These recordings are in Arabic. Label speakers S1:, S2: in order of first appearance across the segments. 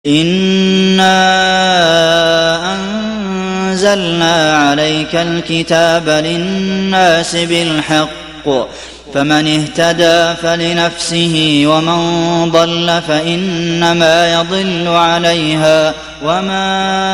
S1: إِنَّا أَنزَلْنَا عَلَيْكَ الْكِتَابَ لِلنَّاسِ بِالْحَقِّ فَمَنِ اهْتَدَىٰ فَلِنَفْسِهِ وَمَن ضَلَّ فَإِنَّمَا يَضِلُّ عَلَيْهَا وَمَا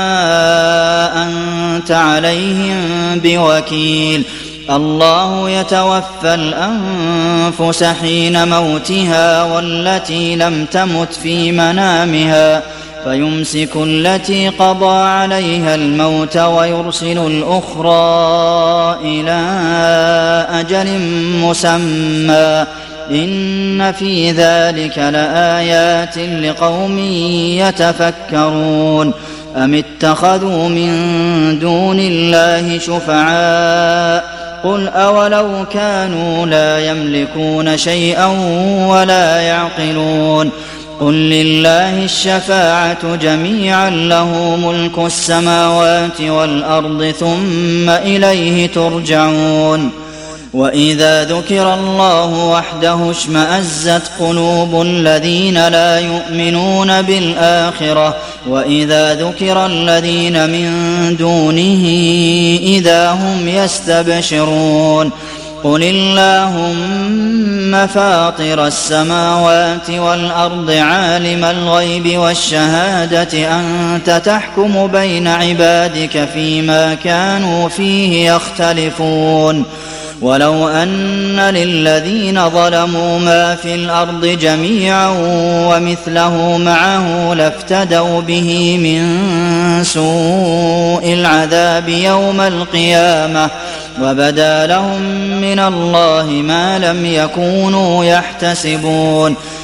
S1: أَنتَ عَلَيْهِم بِوَكِيلٍ الله يتوفى الأنفس حين موتها والتي لم تمت في منامها فيمسك التي قضى عليها الموت ويرسل الأخرى إلى أجل مسمى إن في ذلك لآيات لقوم يتفكرون أم اتخذوا من دون الله شفعاء قل أولو كانوا لا يملكون شيئا ولا يعقلون قل لله الشفاعة جميعا له ملك السماوات والأرض ثم إليه ترجعون وإذا ذكر الله وحده اشمأزت قلوب الذين لا يؤمنون بالآخرة وإذا ذكر الذين من دونه إذا هم يستبشرون قل اللهم فاطر السماوات والأرض عالم الغيب والشهادة أنت تحكم بين عبادك فيما كانوا فيه يختلفون ولو أن للذين ظلموا ما في الأرض جميعا ومثله معه لافتدوا به من سوء العذاب يوم القيامة وبدا لهم من الله ما لم يكونوا يحتسبون